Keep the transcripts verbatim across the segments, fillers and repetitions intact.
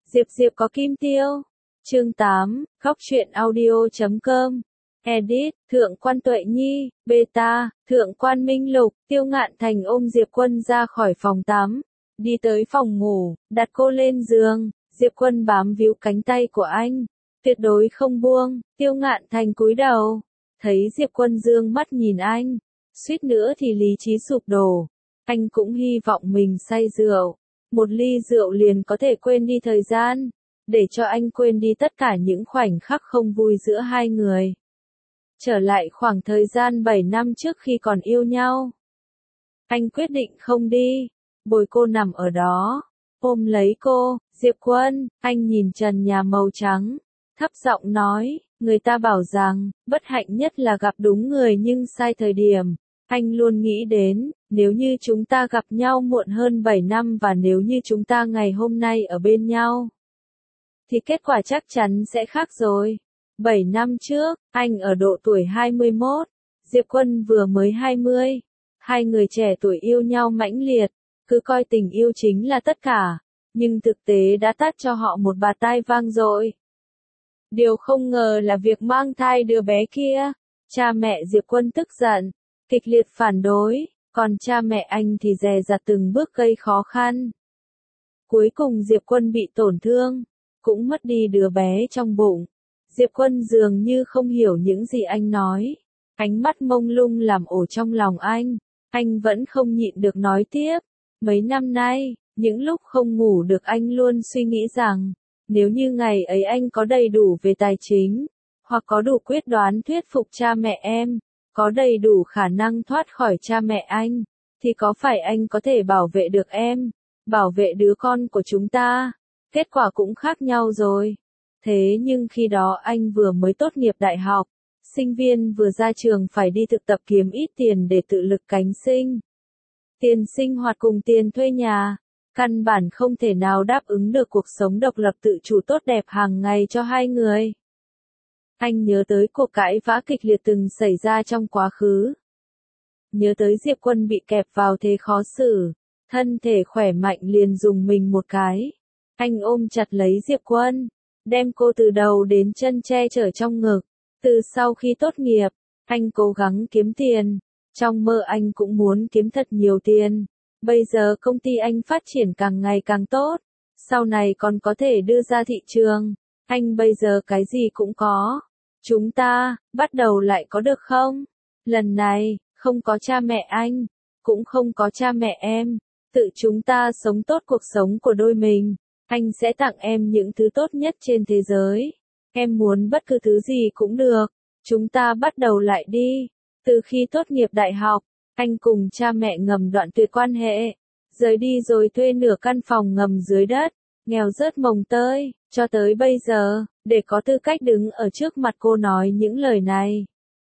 Diệp Diệp có kim tiêu. Chương tám, góc truyện audio chấm com. Edit, Thượng quan Tuệ Nhi, Beta, Thượng quan Minh Lục. Tiêu Ngạn Thành ôm Diệp Quân ra khỏi phòng tắm, đi tới phòng ngủ, đặt cô lên giường. Diệp Quân bám víu cánh tay của anh, tuyệt đối không buông. Tiêu Ngạn Thành cúi đầu, thấy Diệp Quân dương mắt nhìn anh, suýt nữa thì lý trí sụp đổ. Anh cũng hy vọng mình say rượu, một ly rượu liền có thể quên đi thời gian, để cho anh quên đi tất cả những khoảnh khắc không vui giữa hai người. Trở lại khoảng thời gian bảy năm trước khi còn yêu nhau. Anh quyết định không đi, bồi cô nằm ở đó, ôm lấy cô. Diệp Quân, anh nhìn trần nhà màu trắng, thấp giọng nói, người ta bảo rằng, bất hạnh nhất là gặp đúng người nhưng sai thời điểm. Anh luôn nghĩ đến, nếu như chúng ta gặp nhau muộn hơn bảy năm và nếu như chúng ta ngày hôm nay ở bên nhau, thì kết quả chắc chắn sẽ khác rồi. bảy năm trước, anh ở độ tuổi hai mươi mốt, Diệp Quân vừa mới hai mươi. Hai người trẻ tuổi yêu nhau mãnh liệt, cứ coi tình yêu chính là tất cả, nhưng thực tế đã tát cho họ một bạt tai vang dội. Điều không ngờ là việc mang thai đứa bé kia. Cha mẹ Diệp Quân tức giận, kịch liệt phản đối, còn cha mẹ anh thì dè dặt từng bước gây khó khăn. Cuối cùng Diệp Quân bị tổn thương, cũng mất đi đứa bé trong bụng. Diệp Quân dường như không hiểu những gì anh nói, ánh mắt mông lung làm ổ trong lòng anh. Anh vẫn không nhịn được nói tiếp. Mấy năm nay, những lúc không ngủ được anh luôn suy nghĩ rằng, nếu như ngày ấy anh có đầy đủ về tài chính, hoặc có đủ quyết đoán thuyết phục cha mẹ em, có đầy đủ khả năng thoát khỏi cha mẹ anh, thì có phải anh có thể bảo vệ được em, bảo vệ đứa con của chúng ta? Kết quả cũng khác nhau rồi. Thế nhưng khi đó anh vừa mới tốt nghiệp đại học, sinh viên vừa ra trường phải đi thực tập kiếm ít tiền để tự lực cánh sinh. Tiền sinh hoạt cùng tiền thuê nhà, căn bản không thể nào đáp ứng được cuộc sống độc lập tự chủ tốt đẹp hàng ngày cho hai người. Anh nhớ tới cuộc cãi vã kịch liệt từng xảy ra trong quá khứ. Nhớ tới Diệp Quân bị kẹp vào thế khó xử, thân thể khỏe mạnh liền dùng mình một cái. Anh ôm chặt lấy Diệp Quân, đem cô từ đầu đến chân che chở trong ngực. Từ sau khi tốt nghiệp, anh cố gắng kiếm tiền. Trong mơ anh cũng muốn kiếm thật nhiều tiền. Bây giờ công ty anh phát triển càng ngày càng tốt, sau này còn có thể đưa ra thị trường. Anh bây giờ cái gì cũng có. Chúng ta, bắt đầu lại có được không? Lần này, không có cha mẹ anh, cũng không có cha mẹ em. Tự chúng ta sống tốt cuộc sống của đôi mình. Anh sẽ tặng em những thứ tốt nhất trên thế giới. Em muốn bất cứ thứ gì cũng được. Chúng ta bắt đầu lại đi. Từ khi tốt nghiệp đại học, anh cùng cha mẹ ngầm đoạn tuyệt quan hệ, rời đi rồi thuê nửa căn phòng ngầm dưới đất, nghèo rớt mồng tơi, cho tới bây giờ, để có tư cách đứng ở trước mặt cô nói những lời này.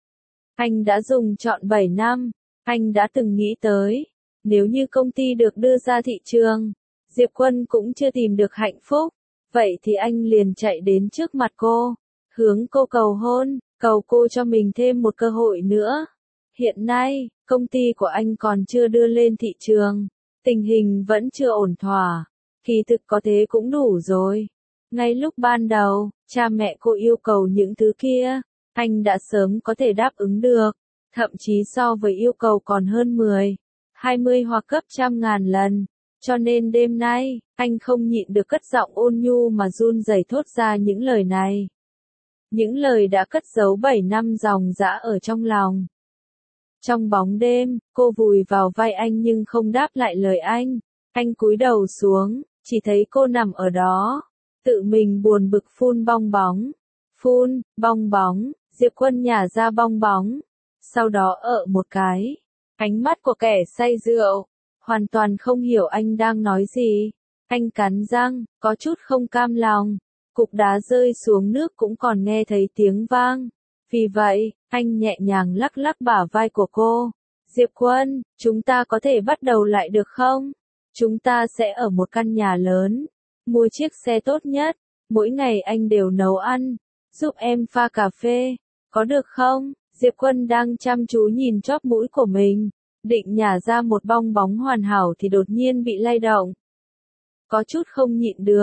Anh đã dùng trọn bảy năm, anh đã từng nghĩ tới, nếu như công ty được đưa ra thị trường, Diệp Quân cũng chưa tìm được hạnh phúc, vậy thì anh liền chạy đến trước mặt cô, hướng cô cầu hôn, cầu cô cho mình thêm một cơ hội nữa. Hiện nay, công ty của anh còn chưa đưa lên thị trường, tình hình vẫn chưa ổn thỏa, kỳ thực có thế cũng đủ rồi. Ngay lúc ban đầu, cha mẹ cô yêu cầu những thứ kia, anh đã sớm có thể đáp ứng được, thậm chí so với yêu cầu còn hơn mười, hai mươi hoặc gấp trăm ngàn lần. Cho nên đêm nay, anh không nhịn được cất giọng ôn nhu mà run rẩy thốt ra những lời này. Những lời đã cất giấu bảy năm dòng dã ở trong lòng. Trong bóng đêm, cô vùi vào vai anh nhưng không đáp lại lời anh. Anh cúi đầu xuống, chỉ thấy cô nằm ở đó, tự mình buồn bực phun bong bóng. Phun, bong bóng, Diệp Quân nhả ra bong bóng. Sau đó ợ một cái. Ánh mắt của kẻ say rượu, hoàn toàn không hiểu anh đang nói gì. Anh cắn răng, có chút không cam lòng. Cục đá rơi xuống nước cũng còn nghe thấy tiếng vang. Vì vậy, anh nhẹ nhàng lắc lắc bả vai của cô. Diệp Quân, chúng ta có thể bắt đầu lại được không? Chúng ta sẽ ở một căn nhà lớn, mua chiếc xe tốt nhất, mỗi ngày anh đều nấu ăn, giúp em pha cà phê, có được không? Diệp Quân đang chăm chú nhìn chóp mũi của mình, định nhả ra một bong bóng hoàn hảo thì đột nhiên bị lay động. Có chút không nhịn được,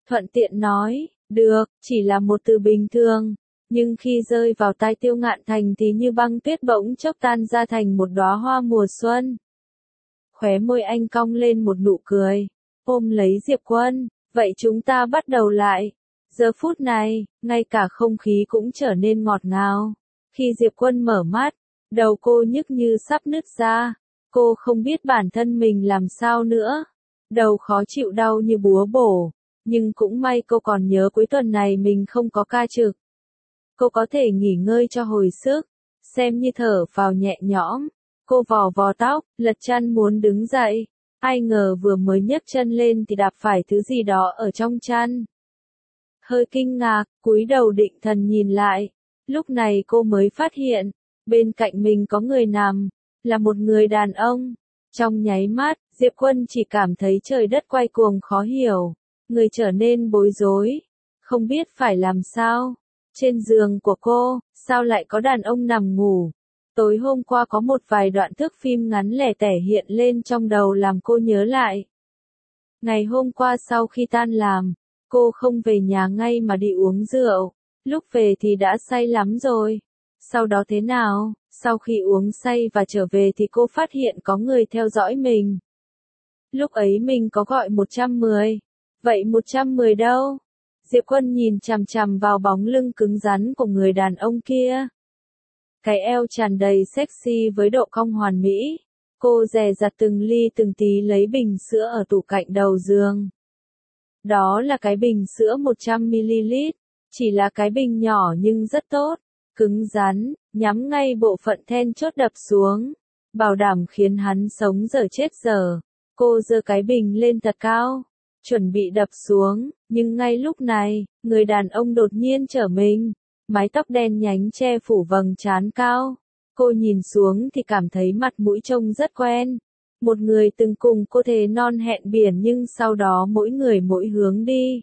thuận tiện nói, được, chỉ là một từ bình thường. Nhưng khi rơi vào tai Tiêu Ngạn Thành thì như băng tuyết bỗng chốc tan ra thành một đóa hoa mùa xuân. Khóe môi anh cong lên một nụ cười, ôm lấy Diệp Quân, vậy chúng ta bắt đầu lại. Giờ phút này, ngay cả không khí cũng trở nên ngọt ngào. Khi Diệp Quân mở mắt, đầu cô nhức như sắp nứt ra. Cô không biết bản thân mình làm sao nữa. Đầu khó chịu đau như búa bổ. Nhưng cũng may cô còn nhớ cuối tuần này mình không có ca trực. Cô có thể nghỉ ngơi cho hồi sức. Xem như thở vào nhẹ nhõm. Cô vò vò tóc, lật chăn muốn đứng dậy. Ai ngờ vừa mới nhấc chân lên thì đạp phải thứ gì đó ở trong chăn. Hơi kinh ngạc, cúi đầu định thần nhìn lại. Lúc này cô mới phát hiện, bên cạnh mình có người nằm, là một người đàn ông. Trong nháy mắt, Diệp Quân chỉ cảm thấy trời đất quay cuồng khó hiểu. Người trở nên bối rối, không biết phải làm sao. Trên giường của cô, sao lại có đàn ông nằm ngủ? Tối hôm qua có một vài đoạn thước phim ngắn lẻ tẻ hiện lên trong đầu làm cô nhớ lại. Ngày hôm qua sau khi tan làm, cô không về nhà ngay mà đi uống rượu. Lúc về thì đã say lắm rồi. Sau đó thế nào? Sau khi uống say và trở về thì cô phát hiện có người theo dõi mình. Lúc ấy mình có gọi một trăm mười. Vậy một trăm mười đâu? Diệp Quân nhìn chằm chằm vào bóng lưng cứng rắn của người đàn ông kia. Cái eo tràn đầy sexy với độ cong hoàn mỹ. Cô dè dặt từng ly từng tí lấy bình sữa ở tủ cạnh đầu giường. Đó là cái bình sữa một trăm mi li lít. Chỉ là cái bình nhỏ nhưng rất tốt. Cứng rắn, nhắm ngay bộ phận then chốt đập xuống. Bảo đảm khiến hắn sống dở chết dở. Cô giơ cái bình lên thật cao. Chuẩn bị đập xuống, nhưng ngay lúc này, người đàn ông đột nhiên trở mình. Mái tóc đen nhánh che phủ vầng trán cao. Cô nhìn xuống thì cảm thấy mặt mũi trông rất quen. Một người từng cùng cô thề non hẹn biển nhưng sau đó mỗi người mỗi hướng đi.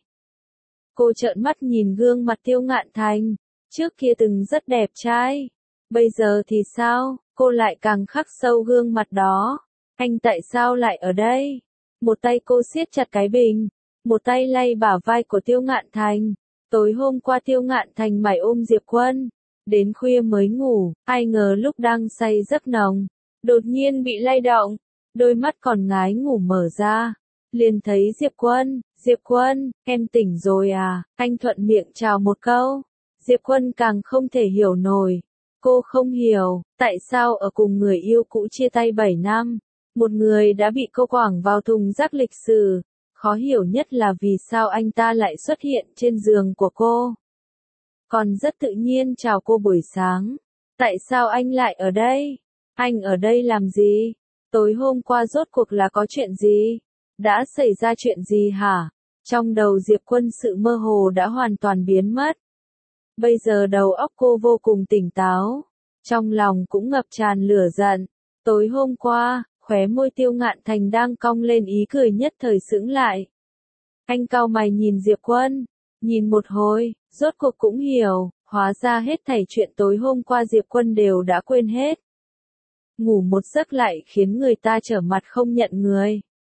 Cô trợn mắt nhìn gương mặt Tiêu Ngạn Thành. Trước kia từng rất đẹp trai. Bây giờ thì sao? Cô lại càng khắc sâu gương mặt đó. Anh tại sao lại ở đây? Một tay cô siết chặt cái bình. Một tay lay bả vai của Tiêu Ngạn Thành. Tối hôm qua Tiêu Ngạn Thành mải ôm Diệp Quân. Đến khuya mới ngủ. Ai ngờ lúc đang say giấc nồng. Đột nhiên bị lay động. Đôi mắt còn ngái ngủ mở ra. Liền thấy Diệp Quân. Diệp Quân, em tỉnh rồi à? Anh thuận miệng chào một câu. Diệp Quân càng không thể hiểu nổi. Cô không hiểu, tại sao ở cùng người yêu cũ chia tay bảy năm, một người đã bị cô quẳng vào thùng rác lịch sử. Khó hiểu nhất là vì sao anh ta lại xuất hiện trên giường của cô. Còn rất tự nhiên chào cô buổi sáng. Tại sao anh lại ở đây? Anh ở đây làm gì? Tối hôm qua rốt cuộc là có chuyện gì? Đã xảy ra chuyện gì hả? Trong đầu Diệp Quân sự mơ hồ đã hoàn toàn biến mất. Bây giờ đầu óc cô vô cùng tỉnh táo. Trong lòng cũng ngập tràn lửa giận. Tối hôm qua, khóe môi Tiêu Ngạn Thành đang cong lên ý cười nhất thời sững lại. Anh cau mày nhìn Diệp Quân. Nhìn một hồi, rốt cuộc cũng hiểu. Hóa ra hết thảy chuyện tối hôm qua Diệp Quân đều đã quên hết. Ngủ một giấc lại khiến người ta trở mặt không nhận người.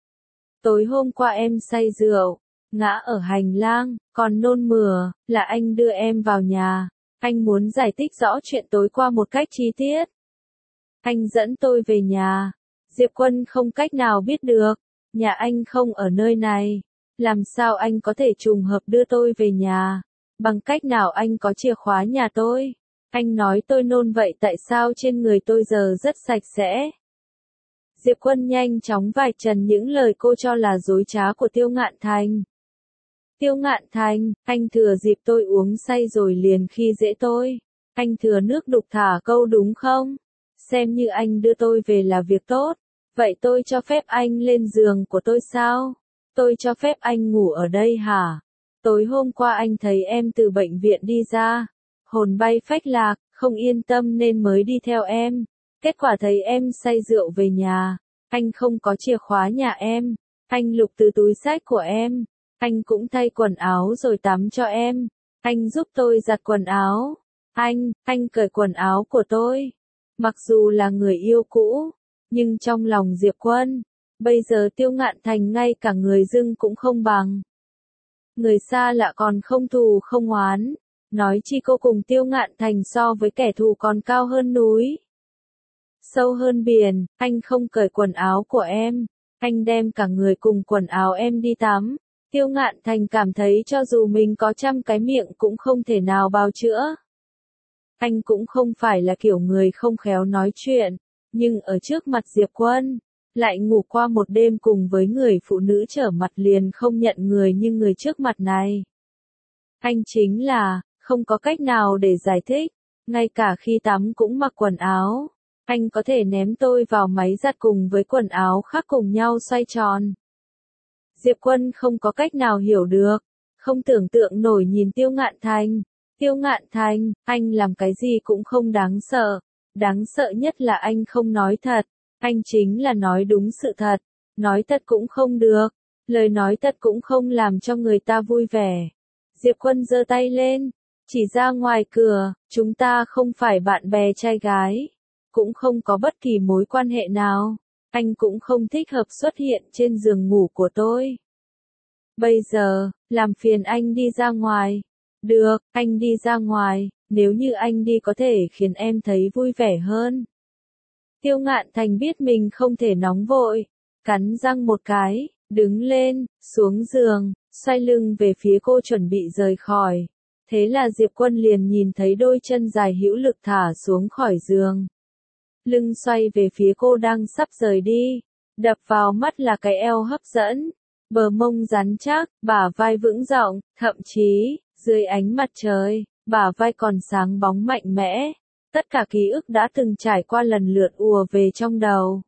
Tối hôm qua em say rượu, ngã ở hành lang, còn nôn mửa, là anh đưa em vào nhà. Anh muốn giải thích rõ chuyện tối qua một cách chi tiết. Anh dẫn tôi về nhà. Diệp Quân không cách nào biết được. Nhà anh không ở nơi này. Làm sao anh có thể trùng hợp đưa tôi về nhà? Bằng cách nào anh có chìa khóa nhà tôi? Anh nói tôi nôn vậy tại sao trên người tôi giờ rất sạch sẽ? Diệp Quân nhanh chóng vạch trần những lời cô cho là dối trá của Tiêu Ngạn Thành. Tiêu Ngạn Thành, anh thừa dịp tôi uống say rồi liền khi dễ tôi. Anh thừa nước đục thả câu đúng không? Xem như anh đưa tôi về là việc tốt. Vậy tôi cho phép anh lên giường của tôi sao? Tôi cho phép anh ngủ ở đây hả? Tối hôm qua anh thấy em từ bệnh viện đi ra. Hồn bay phách lạc, không yên tâm nên mới đi theo em. Kết quả thấy em say rượu về nhà. Anh không có chìa khóa nhà em. Anh lục từ túi xách của em. Anh cũng thay quần áo rồi tắm cho em. Anh giúp tôi giặt quần áo. Anh, anh cởi quần áo của tôi. Mặc dù là người yêu cũ, nhưng trong lòng Diệp Quân, bây giờ Tiêu Ngạn Thành ngay cả người dưng cũng không bằng. người xa lạ còn không thù không oán. Nói chi cô cùng Tiêu Ngạn Thành so với kẻ thù còn cao hơn núi, sâu hơn biển, anh không cởi quần áo của em, anh đem cả người cùng quần áo em đi tắm. Tiêu Ngạn Thành cảm thấy cho dù mình có trăm cái miệng cũng không thể nào bào chữa. Anh cũng không phải là kiểu người không khéo nói chuyện, nhưng ở trước mặt Diệp Quân, lại ngủ qua một đêm cùng với người phụ nữ trở mặt liền không nhận người như người trước mặt này. Anh chính là, không có cách nào để giải thích, ngay cả khi tắm cũng mặc quần áo. Anh có thể ném tôi vào máy giặt cùng với quần áo khác cùng nhau xoay tròn. Diệp Quân không có cách nào hiểu được, không tưởng tượng nổi nhìn Tiêu Ngạn Thành. Tiêu Ngạn Thành, anh làm cái gì cũng không đáng sợ. Đáng sợ nhất là anh không nói thật. Anh chính là nói đúng sự thật. Nói thật cũng không được. Lời nói thật cũng không làm cho người ta vui vẻ. Diệp Quân giơ tay lên, chỉ ra ngoài cửa, chúng ta không phải bạn bè trai gái. Cũng không có bất kỳ mối quan hệ nào. Anh cũng không thích hợp xuất hiện trên giường ngủ của tôi. Bây giờ, làm phiền anh đi ra ngoài. Được, anh đi ra ngoài, nếu như anh đi có thể khiến em thấy vui vẻ hơn. Tiêu Ngạn Thành biết mình không thể nóng vội, cắn răng một cái, đứng lên, xuống giường, xoay lưng về phía cô chuẩn bị rời khỏi. Thế là Diệp Quân liền nhìn thấy đôi chân dài hữu lực thả xuống khỏi giường. Lưng xoay về phía cô đang sắp rời đi, đập vào mắt là cái eo hấp dẫn, bờ mông rắn chắc, bả vai vững rộng, thậm chí, dưới ánh mặt trời, bả vai còn sáng bóng mạnh mẽ. Tất cả ký ức đã từng trải qua lần lượt ùa về trong đầu.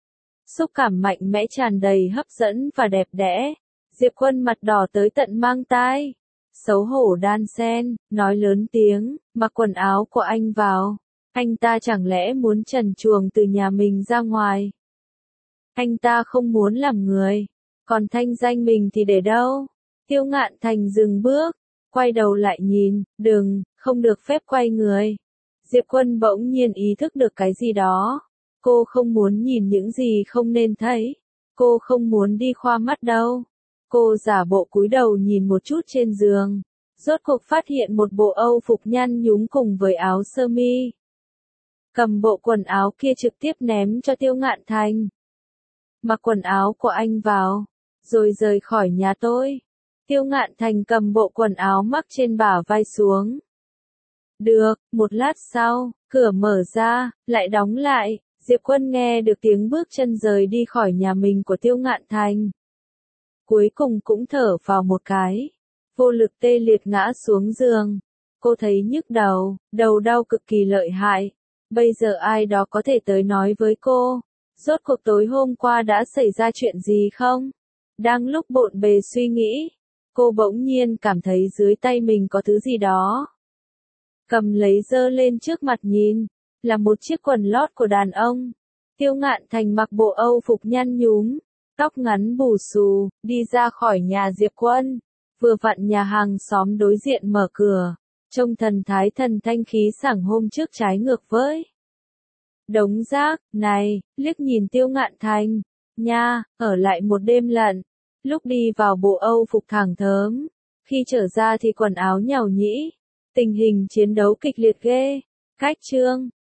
Xúc cảm mạnh mẽ tràn đầy hấp dẫn và đẹp đẽ. Diệp Quân mặt đỏ tới tận mang tai. Xấu hổ đan sen, nói lớn tiếng, mặc quần áo của anh vào. Anh ta chẳng lẽ muốn trần truồng từ nhà mình ra ngoài? Anh ta không muốn làm người. Còn thanh danh mình thì để đâu? Tiêu Ngạn Thành dừng bước, quay đầu lại nhìn, đừng, không được phép quay người. Diệp Quân bỗng nhiên ý thức được cái gì đó. Cô không muốn nhìn những gì không nên thấy. Cô không muốn đi khoa mắt đâu. Cô giả bộ cúi đầu nhìn một chút trên giường. Rốt cuộc phát hiện một bộ âu phục nhăn nhúm cùng với áo sơ mi. Cầm bộ quần áo kia trực tiếp ném cho Tiêu Ngạn Thành. Mặc quần áo của anh vào, rồi rời khỏi nhà tôi. Tiêu Ngạn Thành cầm bộ quần áo mắc trên bả vai xuống. Được, một lát sau, cửa mở ra, lại đóng lại, Diệp Quân nghe được tiếng bước chân rời đi khỏi nhà mình của Tiêu Ngạn Thành. Cuối cùng cũng thở vào một cái, vô lực tê liệt ngã xuống giường. Cô thấy nhức đầu, đầu đau cực kỳ lợi hại. Bây giờ ai đó có thể tới nói với cô, rốt cuộc tối hôm qua đã xảy ra chuyện gì không? Đang lúc bộn bề suy nghĩ, cô bỗng nhiên cảm thấy dưới tay mình có thứ gì đó. Cầm lấy giơ lên trước mặt nhìn, là một chiếc quần lót của đàn ông. Tiêu Ngạn Thành mặc bộ âu phục nhăn nhúm, tóc ngắn bù xù, đi ra khỏi nhà Diệp Quân. Vừa vặn nhà hàng xóm đối diện mở cửa, trông thần thái thần thanh khí sảng hôm trước trái ngược với đống rác. Này, liếc nhìn Tiêu Ngạn Thành, nha, ở lại một đêm lận. Lúc đi vào bộ âu phục thẳng thớm, khi trở ra thì quần áo nhàu nhĩ. Tình hình chiến đấu kịch liệt ghê. Cách chương